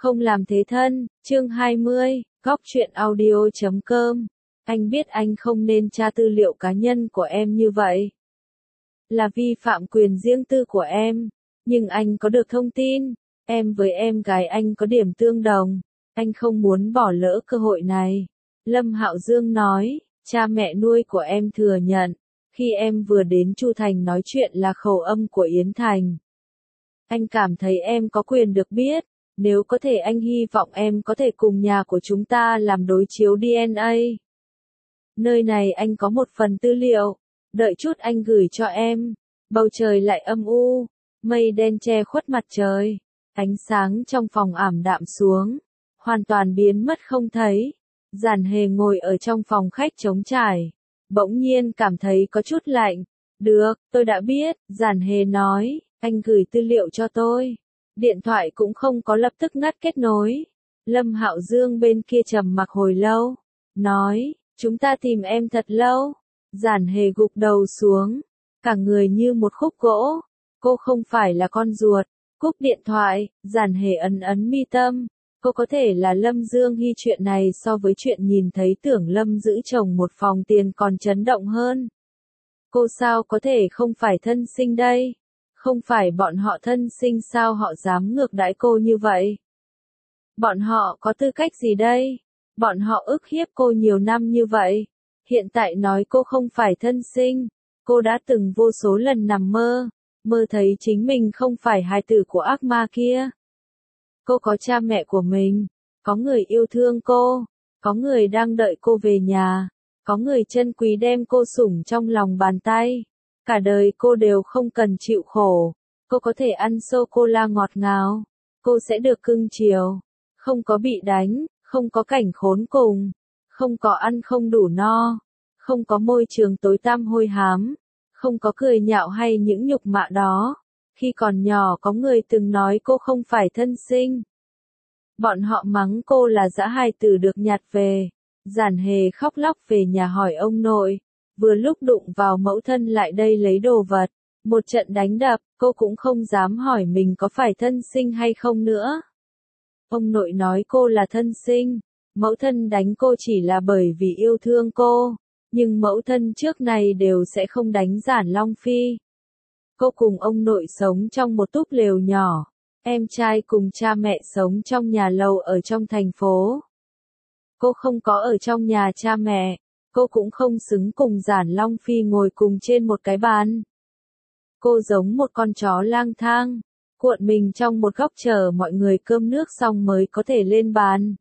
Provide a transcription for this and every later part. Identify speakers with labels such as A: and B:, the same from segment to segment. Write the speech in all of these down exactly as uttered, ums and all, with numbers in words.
A: Không làm thế thân, chương hai mươi, góc truyện audio chấm com. Anh biết anh không nên tra tư liệu cá nhân của em như vậy. Là vi phạm quyền riêng tư của em. Nhưng anh có được thông tin. Em với em gái anh có điểm tương đồng. Anh không muốn bỏ lỡ cơ hội này. Lâm Hạo Dương nói, cha mẹ nuôi của em thừa nhận. Khi em vừa đến Chu Thành nói chuyện là khẩu âm của Yến Thành. Anh cảm thấy em có quyền được biết. Nếu có thể anh hy vọng em có thể cùng nhà của chúng ta làm đối chiếu đê en a. Nơi này anh có một phần tư liệu. Đợi chút anh gửi cho em. Bầu trời lại âm u. Mây đen che khuất mặt trời. Ánh sáng trong phòng ảm đạm xuống. Hoàn toàn biến mất không thấy. Giản Hề ngồi ở trong phòng khách trống trải. Bỗng nhiên cảm thấy có chút lạnh. Được, tôi đã biết, Giản Hề nói, anh gửi tư liệu cho tôi. Điện thoại cũng không có lập tức ngắt kết nối. Lâm Hạo Dương bên kia trầm mặc hồi lâu. Nói, chúng ta tìm em thật lâu. Giản Hề gục đầu xuống. Cả người như một khúc gỗ. Cô không phải là con ruột. Cúp điện thoại, Giản Hề ấn ấn mi tâm. Cô có thể là Lâm Dương Hy, chuyện này so với chuyện nhìn thấy Tưởng Lâm giữ chồng một phòng tiền còn chấn động hơn. Cô sao có thể không phải thân sinh đây? Không phải bọn họ thân sinh sao họ dám ngược đãi cô như vậy? Bọn họ có tư cách gì đây? Bọn họ ức hiếp cô nhiều năm như vậy. Hiện tại nói cô không phải thân sinh. Cô đã từng vô số lần nằm mơ. Mơ thấy chính mình không phải hài tử của ác ma kia. Cô có cha mẹ của mình. Có người yêu thương cô. Có người đang đợi cô về nhà. Có người chân quý đem cô sủng trong lòng bàn tay. Cả đời cô đều không cần chịu khổ. Cô có thể ăn sô-cô-la ngọt ngào. Cô sẽ được cưng chiều. Không có bị đánh, không có cảnh khốn cùng. Không có ăn không đủ no. Không có môi trường tối tăm hôi hám. Không có cười nhạo hay những nhục mạ đó. Khi còn nhỏ có người từng nói cô không phải thân sinh. Bọn họ mắng cô là dã hài tử được nhặt về. Giản Hề khóc lóc về nhà hỏi ông nội. Vừa lúc đụng vào mẫu thân lại đây lấy đồ vật. Một trận đánh đập, cô cũng không dám hỏi mình có phải thân sinh hay không nữa. Ông nội nói cô là thân sinh. Mẫu thân đánh cô chỉ là bởi vì yêu thương cô. Nhưng mẫu thân trước này đều sẽ không đánh Giản Long Phi. Cô cùng ông nội sống trong một túp lều nhỏ. Em trai cùng cha mẹ sống trong nhà lầu ở trong thành phố. Cô không có ở trong nhà cha mẹ. Cô cũng không xứng cùng Giản Long Phi ngồi cùng trên một cái bàn. Cô giống một con chó lang thang, cuộn mình trong một góc chờ mọi người cơm nước xong mới có thể lên bàn.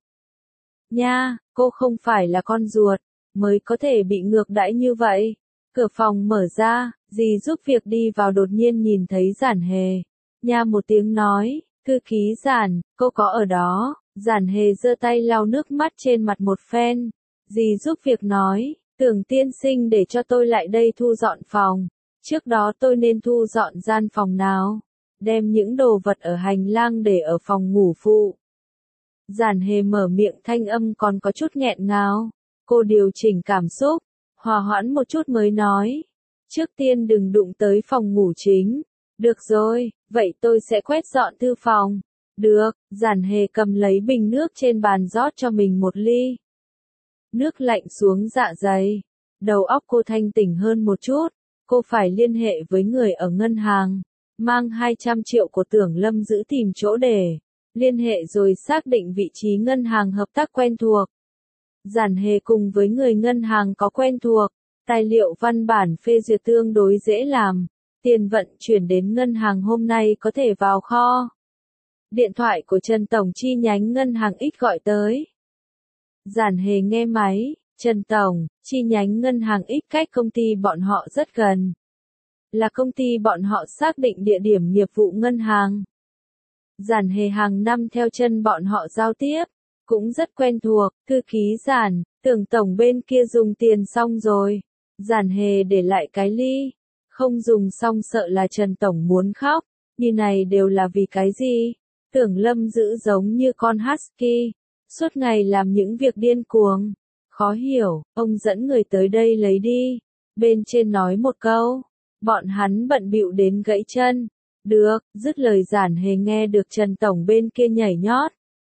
A: Nha, cô không phải là con ruột, mới có thể bị ngược đãi như vậy. Cửa phòng mở ra, dì giúp việc đi vào đột nhiên nhìn thấy Giản Hề. Nha một tiếng nói, thư ký Giản, cô có ở đó. Giản Hề giơ tay lau nước mắt trên mặt một phen. Dì giúp việc nói, Tưởng tiên sinh để cho tôi lại đây thu dọn phòng. Trước đó tôi nên thu dọn gian phòng nào? Đem những đồ vật ở hành lang để ở phòng ngủ phụ. Giản Hề mở miệng thanh âm còn có chút nghẹn ngào. Cô điều chỉnh cảm xúc, hòa hoãn một chút mới nói. Trước tiên đừng đụng tới phòng ngủ chính. Được rồi, vậy tôi sẽ quét dọn thư phòng. Được, Giản Hề cầm lấy bình nước trên bàn rót cho mình một ly. Nước lạnh xuống dạ dày. Đầu óc cô thanh tỉnh hơn một chút. Cô phải liên hệ với người ở ngân hàng. Mang hai trăm triệu của Tưởng Lâm giữ tìm chỗ để. Liên hệ rồi xác định vị trí ngân hàng hợp tác quen thuộc. Giản Hề cùng với người ngân hàng có quen thuộc. Tài liệu văn bản phê duyệt tương đối dễ làm. Tiền vận chuyển đến ngân hàng hôm nay có thể vào kho. Điện thoại của Trần Tổng chi nhánh ngân hàng X gọi tới. Giản Hề nghe máy. Trần Tổng, chi nhánh ngân hàng X cách công ty bọn họ rất gần. Là công ty bọn họ xác định địa điểm nghiệp vụ ngân hàng. Giản Hề hàng năm theo chân bọn họ giao tiếp. Cũng rất quen thuộc, thư ký Giản, Tưởng Tổng bên kia dùng tiền xong rồi. Giản Hề để lại cái ly. Không dùng xong sợ là Trần Tổng muốn khóc. Như này đều là vì cái gì? Tưởng Lâm giữ giống như con husky. Suốt ngày làm những việc điên cuồng. Khó hiểu, ông dẫn người tới đây lấy đi. Bên trên nói một câu. Bọn hắn bận bịu đến gãy chân. Được, dứt lời Giản Hề nghe được Trần Tổng bên kia nhảy nhót.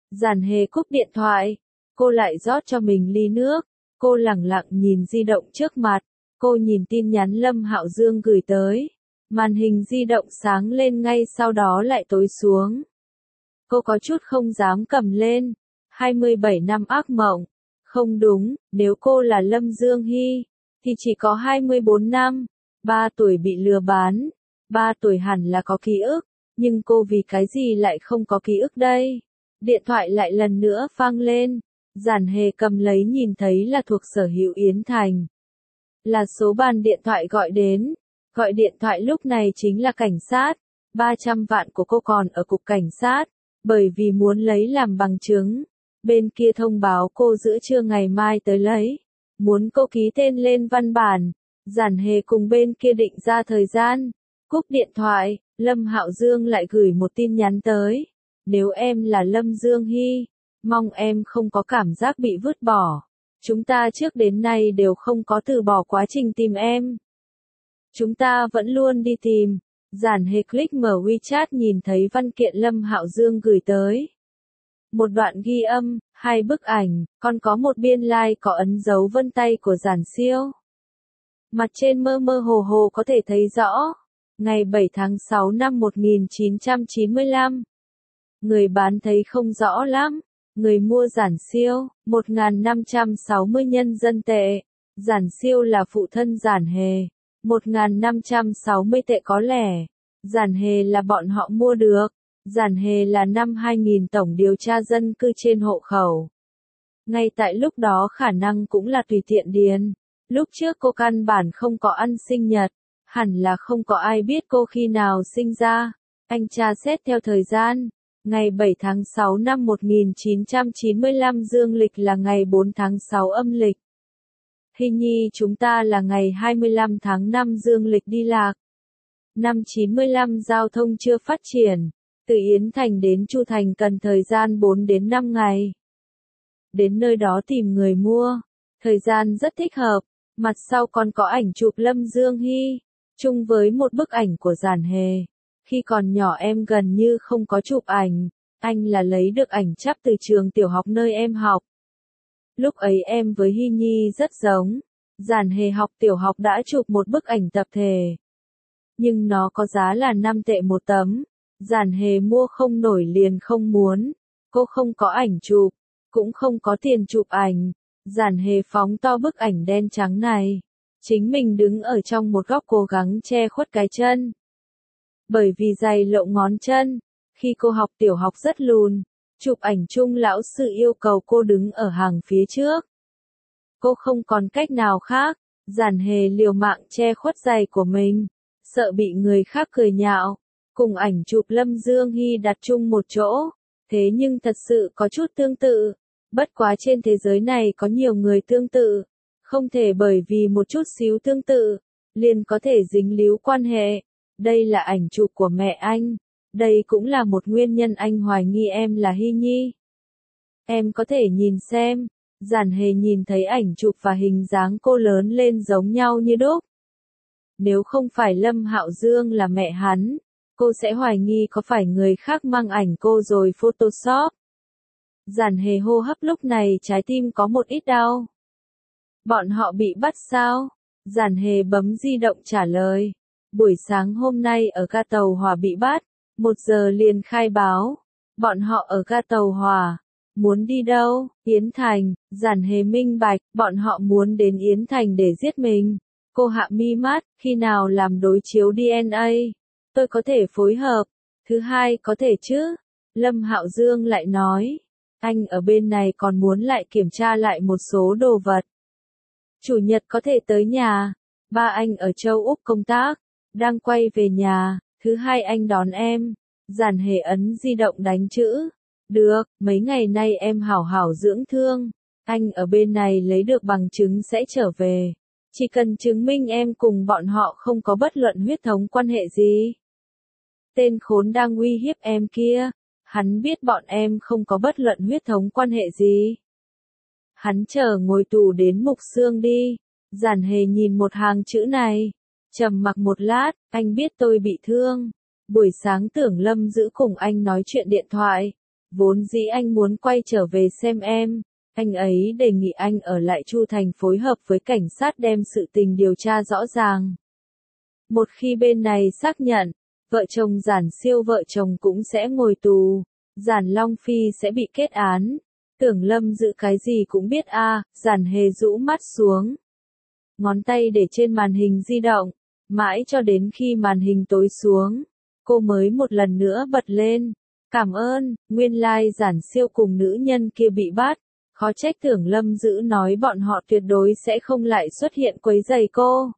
A: Giản Hề cúp điện thoại. Cô lại rót cho mình ly nước. Cô lẳng lặng nhìn di động trước mặt. Cô nhìn tin nhắn Lâm Hạo Dương gửi tới. Màn hình di động sáng lên ngay sau đó lại tối xuống. Cô có chút không dám cầm lên. hai mươi bảy năm ác mộng. Không đúng, nếu cô là Lâm Dương Hy, thì chỉ có hai mươi bốn năm. ba tuổi bị lừa bán. ba tuổi hẳn là có ký ức. Nhưng cô vì cái gì lại không có ký ức đây? Điện thoại lại lần nữa vang lên. Giản Hề cầm lấy nhìn thấy là thuộc sở hữu Yến Thành. Là số bàn điện thoại gọi đến. Gọi điện thoại lúc này chính là cảnh sát. ba trăm vạn của cô còn ở cục cảnh sát. Bởi vì muốn lấy làm bằng chứng. Bên kia thông báo cô giữa trưa ngày mai tới lấy. Muốn cô ký tên lên văn bản. Giản Hề cùng bên kia định ra thời gian. Cúp điện thoại, Lâm Hạo Dương lại gửi một tin nhắn tới. Nếu em là Lâm Dương Hy, mong em không có cảm giác bị vứt bỏ. Chúng ta trước đến nay đều không có từ bỏ quá trình tìm em. Chúng ta vẫn luôn đi tìm. Giản Hề click mở WeChat nhìn thấy văn kiện Lâm Hạo Dương gửi tới. Một đoạn ghi âm, hai bức ảnh, còn có một biên lai like có ấn dấu vân tay của Giản Siêu. Mặt trên mơ mơ hồ hồ có thể thấy rõ. Ngày bảy tháng sáu năm một nghìn chín trăm chín mươi lăm. Người bán thấy không rõ lắm. Người mua Giản Siêu, một nghìn năm trăm sáu mươi nhân dân tệ. Giản Siêu là phụ thân Giản Hề. một nghìn năm trăm sáu mươi tệ có lẻ. Giản Hề là bọn họ mua được. Giản Hề là năm hai nghìn tổng điều tra dân cư trên hộ khẩu. Ngay tại lúc đó khả năng cũng là tùy tiện điền. Lúc trước cô căn bản không có ăn sinh nhật. Hẳn là không có ai biết cô khi nào sinh ra. Anh tra xét theo thời gian. Ngày bảy tháng sáu năm một nghìn chín trăm chín mươi lăm dương lịch là ngày bốn tháng sáu âm lịch. Hy nhi chúng ta là ngày hai mươi lăm tháng năm dương lịch đi lạc. Năm chín mươi lăm giao thông chưa phát triển. Từ Yến Thành đến Chu Thành cần thời gian bốn đến năm ngày. Đến nơi đó tìm người mua. Thời gian rất thích hợp. Mặt sau còn có ảnh chụp Lâm Dương Hy. Chung với một bức ảnh của Giản Hề. Khi còn nhỏ em gần như không có chụp ảnh. Anh là lấy được ảnh chắp từ trường tiểu học nơi em học. Lúc ấy em với Hy Nhi rất giống. Giản Hề học tiểu học đã chụp một bức ảnh tập thể. Nhưng nó có giá là năm tệ một tấm. Giản Hề mua không nổi liền không muốn. Cô không có ảnh chụp. Cũng không có tiền chụp ảnh. Giản Hề phóng to bức ảnh đen trắng này. Chính mình đứng ở trong một góc cố gắng che khuất cái chân. Bởi vì giày lộ ngón chân. Khi cô học tiểu học rất lùn. Chụp ảnh chung lão sư yêu cầu cô đứng ở hàng phía trước. Cô không còn cách nào khác. Giản Hề liều mạng che khuất giày của mình. Sợ bị người khác cười nhạo. Cùng ảnh chụp Lâm Dương Hy đặt chung một chỗ. Thế nhưng thật sự có chút tương tự. Bất quá trên thế giới này có nhiều người tương tự. Không thể bởi vì một chút xíu tương tự. Liền có thể dính líu quan hệ. Đây là ảnh chụp của mẹ anh. Đây cũng là một nguyên nhân anh hoài nghi em là Hy Nhi. Em có thể nhìn xem. Giản Hề nhìn thấy ảnh chụp và hình dáng cô lớn lên giống nhau như đúc. Nếu không phải Lâm Hạo Dương là mẹ hắn, cô sẽ hoài nghi có phải người khác mang ảnh cô rồi Photoshop. Giản Hề hô hấp lúc này trái tim có một ít đau. Bọn họ bị bắt sao? Giản Hề bấm di động trả lời. Buổi sáng hôm nay ở ga tàu hỏa bị bắt. Một giờ liền khai báo. Bọn họ ở ga tàu hỏa. Muốn đi đâu? Yến Thành. Giản Hề minh bạch. Bọn họ muốn đến Yến Thành để giết mình. Cô hạ mi mắt. Khi nào làm đối chiếu đê en a? Tôi có thể phối hợp. Thứ hai có thể chứ? Lâm Hạo Dương lại nói. Anh ở bên này còn muốn lại kiểm tra lại một số đồ vật. Chủ nhật có thể tới nhà. Ba anh ở châu Úc công tác. Đang quay về nhà. Thứ hai anh đón em. Giản Hề ấn di động đánh chữ. Được, mấy ngày nay em hảo hảo dưỡng thương. Anh ở bên này lấy được bằng chứng sẽ trở về. Chỉ cần chứng minh em cùng bọn họ không có bất luận huyết thống quan hệ gì. Tên khốn đang uy hiếp em kia. Hắn biết bọn em không có bất luận huyết thống quan hệ gì. Hắn chờ ngồi tù đến mục xương đi. Giản Hề nhìn một hàng chữ này. Trầm mặc một lát, anh biết tôi bị thương. Buổi sáng tưởng Lâm giữ cùng anh nói chuyện điện thoại. Vốn dĩ anh muốn quay trở về xem em, anh ấy đề nghị anh ở lại Chu Thành phối hợp với cảnh sát đem sự tình điều tra rõ ràng. Một khi bên này xác nhận, vợ chồng Giản Siêu vợ chồng cũng sẽ ngồi tù, Giản Long Phi sẽ bị kết án. Tưởng Lâm Dự cái gì cũng biết a, à, Giản Hề rũ mắt xuống. Ngón tay để trên màn hình di động, mãi cho đến khi màn hình tối xuống, cô mới một lần nữa bật lên. Cảm ơn, nguyên lai like Giản Siêu cùng nữ nhân kia bị bắt, khó trách Tưởng Lâm Dự nói bọn họ tuyệt đối sẽ không lại xuất hiện quấy rầy cô.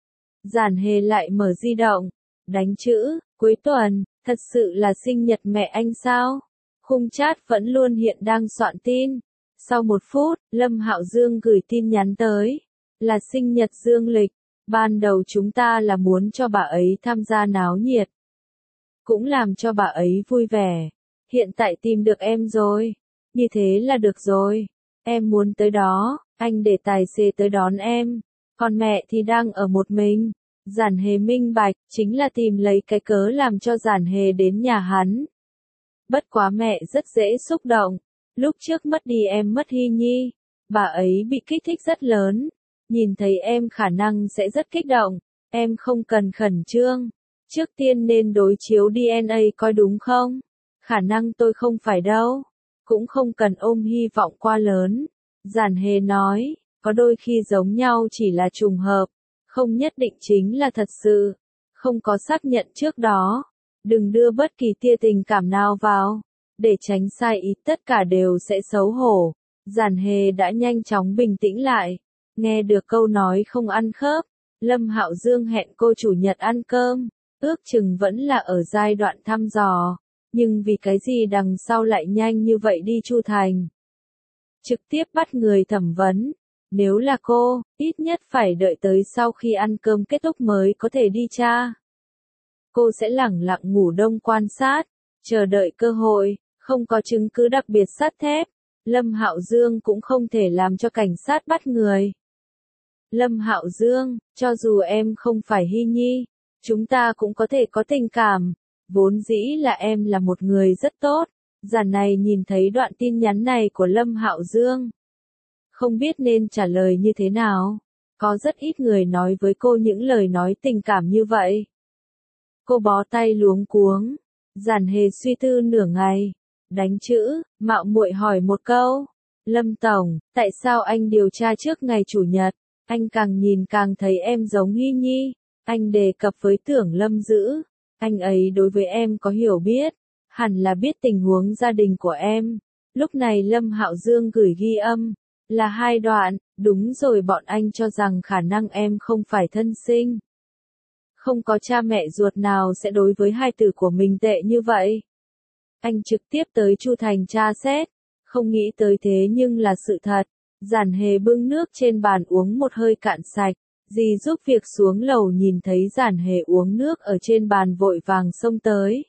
A: Giản Hề lại mở di động, đánh chữ, cuối tuần, thật sự là sinh nhật mẹ anh sao? Khung chat vẫn luôn hiện đang soạn tin. Sau một phút, Lâm Hạo Dương gửi tin nhắn tới. Là sinh nhật dương lịch, ban đầu chúng ta là muốn cho bà ấy tham gia náo nhiệt. Cũng làm cho bà ấy vui vẻ. Hiện tại tìm được em rồi. Như thế là được rồi. Em muốn tới đó, anh để tài xế tới đón em. Còn mẹ thì đang ở một mình. Giản Hề minh bạch, chính là tìm lấy cái cớ làm cho Giản Hề đến nhà hắn. Bất quá mẹ rất dễ xúc động. Lúc trước mất đi em mất Hy Nhi, bà ấy bị kích thích rất lớn. Nhìn thấy em khả năng sẽ rất kích động. Em không cần khẩn trương. Trước tiên nên đối chiếu đê en a coi đúng không? Khả năng tôi không phải đâu. Cũng không cần ôm hy vọng quá lớn. Giản Hề nói, có đôi khi giống nhau chỉ là trùng hợp. Không nhất định chính là thật sự. Không có xác nhận trước đó. Đừng đưa bất kỳ tia tình cảm nào vào. Để tránh sai ý tất cả đều sẽ xấu hổ. Giản Hề đã nhanh chóng bình tĩnh lại. Nghe được câu nói không ăn khớp. Lâm Hạo Dương hẹn cô chủ nhật ăn cơm. Ước chừng vẫn là ở giai đoạn thăm dò. Nhưng vì cái gì đằng sau lại nhanh như vậy đi Chu Thành. Trực tiếp bắt người thẩm vấn. Nếu là cô, ít nhất phải đợi tới sau khi ăn cơm kết thúc mới có thể đi tra. Cô sẽ lẳng lặng ngủ đông quan sát, chờ đợi cơ hội, không có chứng cứ đặc biệt sắt thép. Lâm Hạo Dương cũng không thể làm cho cảnh sát bắt người. Lâm Hạo Dương, cho dù em không phải Hy Nhi, chúng ta cũng có thể có tình cảm. Vốn dĩ là em là một người rất tốt. Giản này nhìn thấy đoạn tin nhắn này của Lâm Hạo Dương. Không biết nên trả lời như thế nào. Có rất ít người nói với cô những lời nói tình cảm như vậy. Cô bó tay luống cuống. Giản Hề suy tư nửa ngày. Đánh chữ, mạo muội hỏi một câu. Lâm Tổng, tại sao anh điều tra trước ngày Chủ nhật? Anh càng nhìn càng thấy em giống Hy Nhi. Anh đề cập với Tưởng Lâm Dữ. Anh ấy đối với em có hiểu biết. Hẳn là biết tình huống gia đình của em. Lúc này Lâm Hạo Dương gửi ghi âm. Là hai đoạn, đúng rồi bọn anh cho rằng khả năng em không phải thân sinh. Không có cha mẹ ruột nào sẽ đối với hai tử của mình tệ như vậy. Anh trực tiếp tới Chu Thành tra xét. Không nghĩ tới thế nhưng là sự thật. Giản Hề bưng nước trên bàn uống một hơi cạn sạch. Dì giúp việc xuống lầu nhìn thấy Giản Hề uống nước ở trên bàn vội vàng xông tới.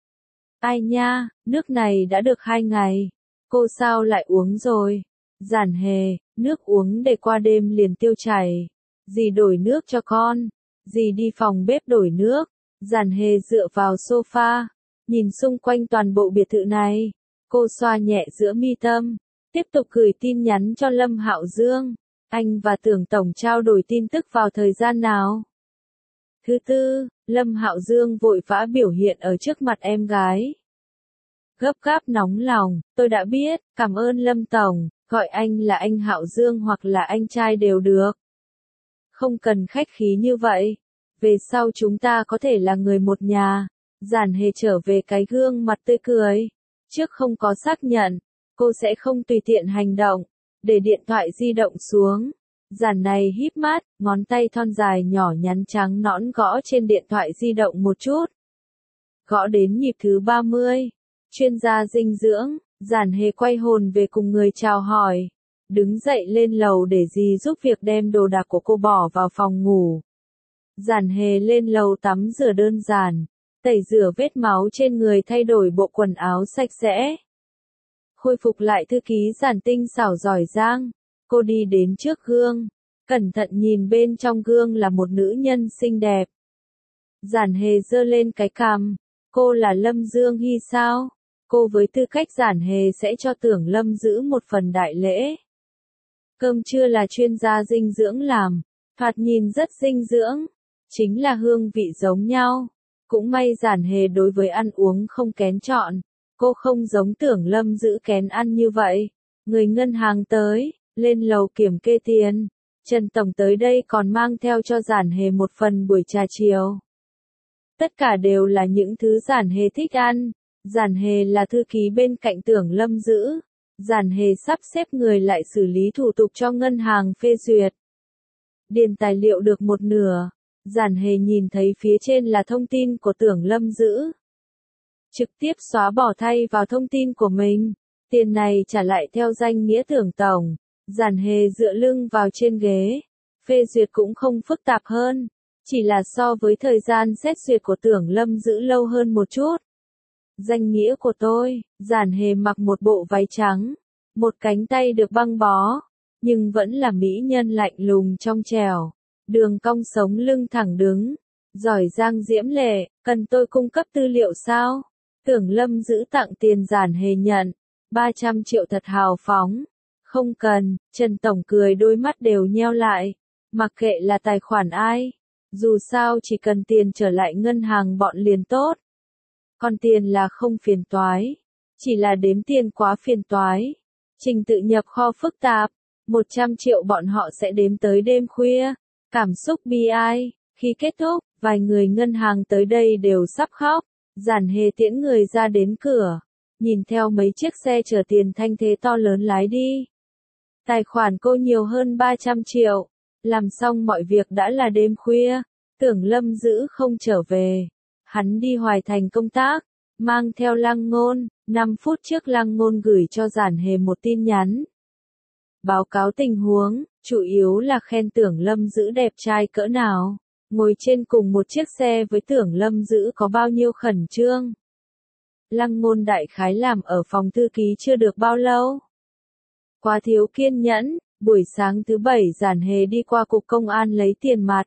A: Ai nha, nước này đã được hai ngày. Cô sao lại uống rồi? Giản Hề, nước uống để qua đêm liền tiêu chảy. Dì đổi nước cho con. Dì đi phòng bếp đổi nước. Giản Hề dựa vào sofa. Nhìn xung quanh toàn bộ biệt thự này. Cô xoa nhẹ giữa mi tâm. Tiếp tục gửi tin nhắn cho Lâm Hạo Dương. Anh và Tưởng Tổng trao đổi tin tức vào thời gian nào? Thứ tư, Lâm Hạo Dương vội vã biểu hiện ở trước mặt em gái. Gấp gáp nóng lòng, tôi đã biết, cảm ơn Lâm Tổng, gọi anh là anh Hạo Dương hoặc là anh trai đều được. Không cần khách khí như vậy. Về sau chúng ta có thể là người một nhà. Giản Hề trở về cái gương mặt tươi cười. Trước không có xác nhận, cô sẽ không tùy tiện hành động. Để điện thoại di động xuống. Giản này híp mắt, ngón tay thon dài nhỏ nhắn trắng nõn gõ trên điện thoại di động một chút. Gõ đến nhịp thứ ba mươi. Chuyên gia dinh dưỡng, Giản Hề quay hồn về cùng người chào hỏi. Đứng dậy lên lầu để dì giúp việc đem đồ đạc của cô bỏ vào phòng ngủ. Giản Hề lên lầu tắm rửa đơn giản. Tẩy rửa vết máu trên người thay đổi bộ quần áo sạch sẽ. Khôi phục lại thư ký giản tinh xảo giỏi giang. Cô đi đến trước gương. Cẩn thận nhìn bên trong gương là một nữ nhân xinh đẹp. Giản Hề giơ lên cái cằm. Cô là Lâm Dương Hy sao? cô với tư cách Giản Hề sẽ cho Tưởng Lâm giữ một phần đại lễ. Cơm trưa là chuyên gia dinh dưỡng làm, thoạt nhìn rất dinh dưỡng, chính là hương vị giống nhau. Cũng may Giản Hề đối với ăn uống không kén chọn, cô không giống Tưởng Lâm giữ kén ăn như vậy. Người ngân hàng tới, lên lầu kiểm kê tiền. Trần Tổng tới đây còn mang theo cho Giản Hề một phần buổi trà chiều. Tất cả đều là những thứ Giản Hề thích ăn. Giản Hề là thư ký bên cạnh Tưởng Lâm giữ. Giản Hề sắp xếp người lại xử lý thủ tục cho ngân hàng phê duyệt. Điền tài liệu được một nửa. Giản Hề nhìn thấy phía trên là thông tin của Tưởng Lâm giữ. Trực tiếp xóa bỏ thay vào thông tin của mình. Tiền này trả lại theo danh nghĩa Tưởng Tổng. Giản Hề dựa lưng vào trên ghế. Phê duyệt cũng không phức tạp hơn. Chỉ là so với thời gian xét duyệt của Tưởng Lâm giữ lâu hơn một chút. Danh nghĩa của tôi, Giản Hề mặc một bộ váy trắng. Một cánh tay được băng bó. Nhưng vẫn là mỹ nhân lạnh lùng trong trẻo. Đường cong sống lưng thẳng đứng. Giỏi giang diễm lệ, cần tôi cung cấp tư liệu sao? Tưởng Lâm giữ tặng tiền Giản Hề nhận. ba trăm triệu thật hào phóng. Không cần, Trần Tổng cười đôi mắt đều nheo lại. Mặc kệ là tài khoản ai. Dù sao chỉ cần tiền trở lại ngân hàng bọn liền tốt. Còn tiền là không phiền toái. Chỉ là đếm tiền quá phiền toái. Trình tự nhập kho phức tạp. một trăm triệu bọn họ sẽ đếm tới đêm khuya. Cảm xúc bi ai. Khi kết thúc, vài người ngân hàng tới đây đều sắp khóc. Giản Hề tiễn người ra đến cửa. Nhìn theo mấy chiếc xe chở tiền thanh thế to lớn lái đi. Tài khoản cô nhiều hơn ba trăm triệu. Làm xong mọi việc đã là đêm khuya. Tưởng Lâm giữ không trở về. Hắn đi Hoài Thành công tác. Mang theo Lăng Ngôn. năm phút trước Lăng Ngôn gửi cho Giản Hề một tin nhắn. Báo cáo tình huống. Chủ yếu là khen Tưởng Lâm giữ đẹp trai cỡ nào. Ngồi trên cùng một chiếc xe với Tưởng Lâm giữ có bao nhiêu khẩn trương. Lăng Ngôn đại khái làm ở phòng thư ký chưa được bao lâu. Quá thiếu kiên nhẫn, buổi sáng thứ bảy Giản Hề đi qua cục công an lấy tiền mặt.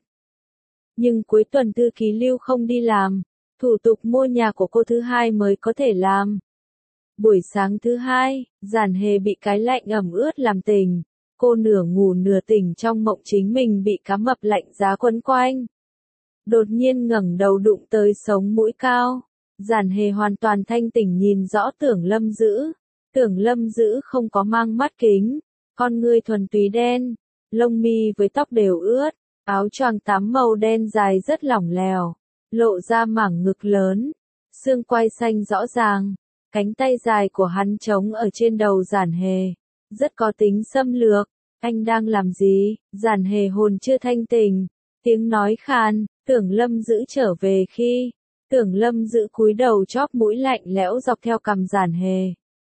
A: Nhưng cuối tuần thư ký Lưu không đi làm, thủ tục mua nhà của cô thứ hai mới có thể làm. Buổi sáng thứ hai, Giản Hề bị cái lạnh ẩm ướt làm tỉnh. Cô nửa ngủ nửa tỉnh trong mộng chính mình bị cá mập lạnh giá quấn quanh. Đột nhiên ngẩng đầu đụng tới sống mũi cao. Giản Hề hoàn toàn thanh tỉnh nhìn rõ Tưởng Lâm giữ. Tưởng Lâm giữ không có mang mắt kính. Con ngươi thuần túy đen. Lông mi với tóc đều ướt. Áo choàng tắm màu đen dài rất lỏng lẻo. Lộ ra mảng ngực lớn. Xương quai xanh rõ ràng. Cánh tay dài của hắn trống ở trên đầu Giản Hề. Rất có tính xâm lược. Anh đang làm gì? Giản Hề hồn chưa thanh tỉnh. Tiếng nói khan. Tưởng Lâm giữ trở về khi. Tưởng Lâm giữ cúi đầu chóp mũi lạnh lẽo dọc theo cằm Giản Hề.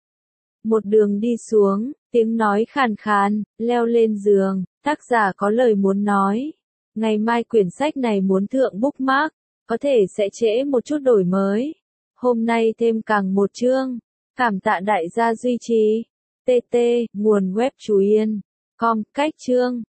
A: Một đường đi xuống, tiếng nói khàn khàn, leo lên giường, tác giả có lời muốn nói. Ngày mai quyển sách này muốn thượng bookmark, có thể sẽ trễ một chút đổi mới. Hôm nay thêm càng một chương. Cảm tạ đại gia duy trì. tê tê, nguồn web Chú Yên. Com, cách chương.